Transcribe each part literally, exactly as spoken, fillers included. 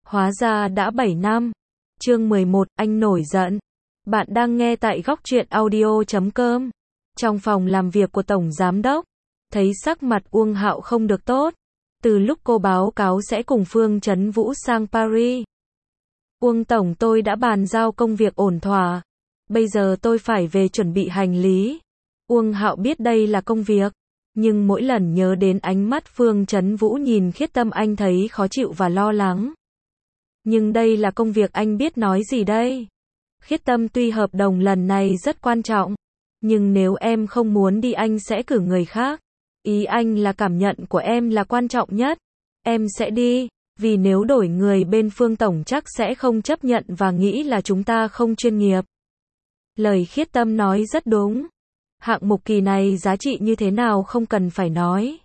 Hóa ra đã bảy năm. Chương mười một, anh nổi giận. Bạn đang nghe tại góc truyện audio chấm com. Trong phòng làm việc của Tổng Giám Đốc, thấy sắc mặt Uông Hạo không được tốt. Từ lúc cô báo cáo sẽ cùng Phương Chấn Vũ sang Paris. Uông Tổng, tôi đã bàn giao công việc ổn thỏa. Bây giờ tôi phải về chuẩn bị hành lý. Uông Hạo biết đây là công việc. Nhưng mỗi lần nhớ đến ánh mắt Phương Chấn Vũ nhìn Khiết Tâm, anh thấy khó chịu và lo lắng. Nhưng đây là công việc, anh biết nói gì đây? Khiết Tâm, tuy hợp đồng lần này rất quan trọng, nhưng nếu em không muốn đi anh sẽ cử người khác. Ý anh là cảm nhận của em là quan trọng nhất. Em sẽ đi, vì nếu đổi người bên Phương Tổng chắc sẽ không chấp nhận và nghĩ là chúng ta không chuyên nghiệp. Lời Khiết Tâm nói rất đúng. Hạng mục kỳ này giá trị như thế nào không cần phải nói.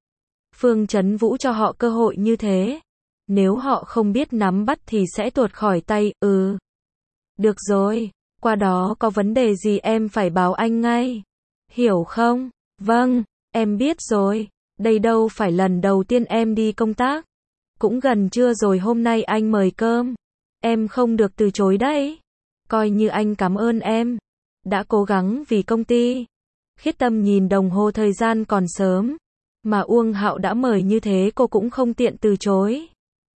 Phương Chấn Vũ cho họ cơ hội như thế. Nếu họ không biết nắm bắt thì sẽ tuột khỏi tay. Ừ. Được rồi, qua đó có vấn đề gì em phải báo anh ngay. Hiểu không? Vâng, em biết rồi. Đây đâu phải lần đầu tiên em đi công tác. Cũng gần trưa rồi, hôm nay anh mời cơm. Em không được từ chối đấy. Coi như anh cảm ơn em đã cố gắng vì công ty. Khiết Tâm nhìn đồng hồ, thời gian còn sớm, mà Uông Hạo đã mời như thế cô cũng không tiện từ chối.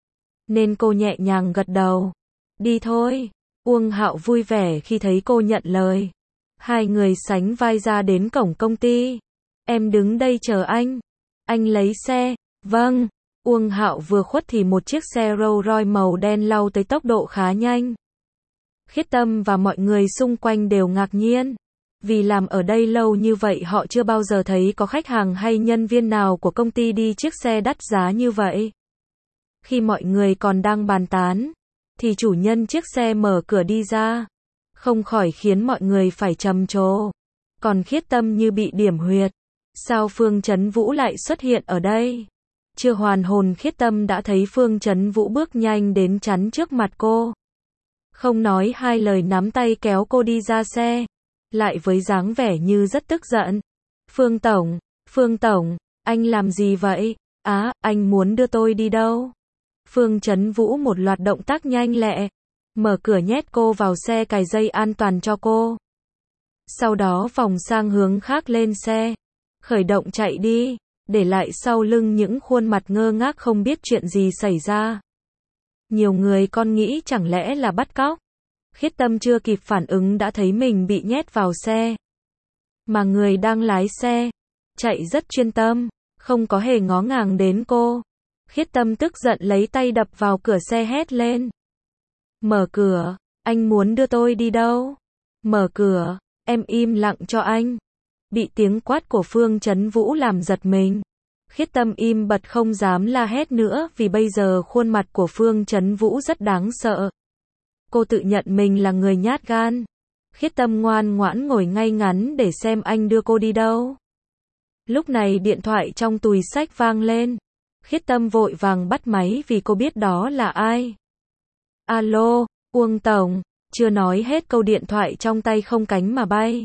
Nên cô nhẹ nhàng gật đầu. Đi thôi. Uông Hạo vui vẻ khi thấy cô nhận lời. Hai người sánh vai ra đến cổng công ty. Em đứng đây chờ anh. Anh lấy xe. Vâng. Uông Hạo vừa khuất thì một chiếc xe Rolls Royce màu đen lao tới tốc độ khá nhanh. Khiết Tâm và mọi người xung quanh đều ngạc nhiên. Vì làm ở đây lâu như vậy họ chưa bao giờ thấy có khách hàng hay nhân viên nào của công ty đi chiếc xe đắt giá như vậy. Khi mọi người còn đang bàn tán, thì chủ nhân chiếc xe mở cửa đi ra. Không khỏi khiến mọi người phải trầm trồ. Còn Khiết Tâm như bị điểm huyệt. Sao Phương Chấn Vũ lại xuất hiện ở đây? Chưa hoàn hồn, Khiết Tâm đã thấy Phương Chấn Vũ bước nhanh đến chắn trước mặt cô. Không nói hai lời nắm tay kéo cô đi ra xe. Lại với dáng vẻ như rất tức giận. Phương Tổng, Phương Tổng, anh làm gì vậy? Á, anh muốn đưa tôi đi đâu? Phương Chấn Vũ một loạt động tác nhanh lẹ. Mở cửa nhét cô vào xe, cài dây an toàn cho cô. Sau đó vòng sang hướng khác lên xe. Khởi động chạy đi. Để lại sau lưng những khuôn mặt ngơ ngác không biết chuyện gì xảy ra. Nhiều người còn nghĩ chẳng lẽ là bắt cóc. Khiết Tâm chưa kịp phản ứng đã thấy mình bị nhét vào xe. Mà người đang lái xe chạy rất chuyên tâm, không có hề ngó ngàng đến cô. Khiết Tâm tức giận lấy tay đập vào cửa xe hét lên. Mở cửa, anh muốn đưa tôi đi đâu? Mở cửa, em im lặng cho anh. Bị tiếng quát của Phương Chấn Vũ làm giật mình. Khiết Tâm im bặt không dám la hét nữa vì bây giờ khuôn mặt của Phương Chấn Vũ rất đáng sợ. Cô tự nhận mình là người nhát gan. Khiết Tâm ngoan ngoãn ngồi ngay ngắn để xem anh đưa cô đi đâu. Lúc này điện thoại trong túi xách vang lên. Khiết Tâm vội vàng bắt máy vì cô biết đó là ai. Alo, Uông Tổng. Chưa nói hết câu điện thoại trong tay không cánh mà bay.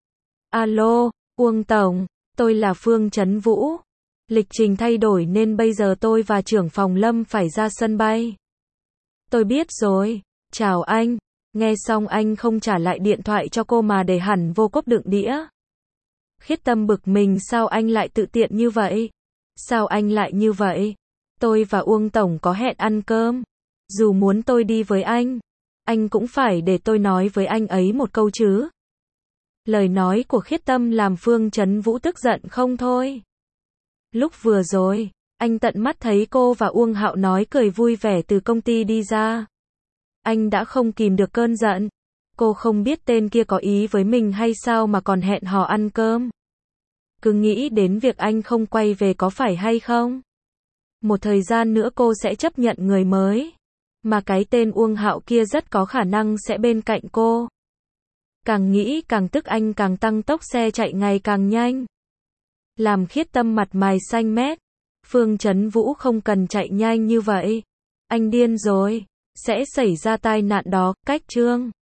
Alo, Uông Tổng, tôi là Phương Chấn Vũ. Lịch trình thay đổi nên bây giờ tôi và trưởng phòng Lâm phải ra sân bay. Tôi biết rồi, chào anh. Nghe xong anh không trả lại điện thoại cho cô mà để hẳn vô cốc đựng đĩa. Khiết Tâm bực mình, sao anh lại tự tiện như vậy? Sao anh lại như vậy? Tôi và Uông Tổng có hẹn ăn cơm. Dù muốn tôi đi với anh, anh cũng phải để tôi nói với anh ấy một câu chứ. Lời nói của Khiết Tâm làm Phương Chấn Vũ tức giận không thôi. Lúc vừa rồi, anh tận mắt thấy cô và Uông Hạo nói cười vui vẻ từ công ty đi ra. Anh đã không kìm được cơn giận. Cô không biết tên kia có ý với mình hay sao mà còn hẹn hò ăn cơm. Cứ nghĩ đến việc anh không quay về có phải hay không? Một thời gian nữa cô sẽ chấp nhận người mới. Mà cái tên Uông Hạo kia rất có khả năng sẽ bên cạnh cô. Càng nghĩ càng tức, anh càng tăng tốc xe chạy ngày càng nhanh. Làm Khiết Tâm mặt mày xanh mét. Phương Chấn Vũ không cần chạy nhanh như vậy. Anh điên rồi. Sẽ xảy ra tai nạn đó. Cách chương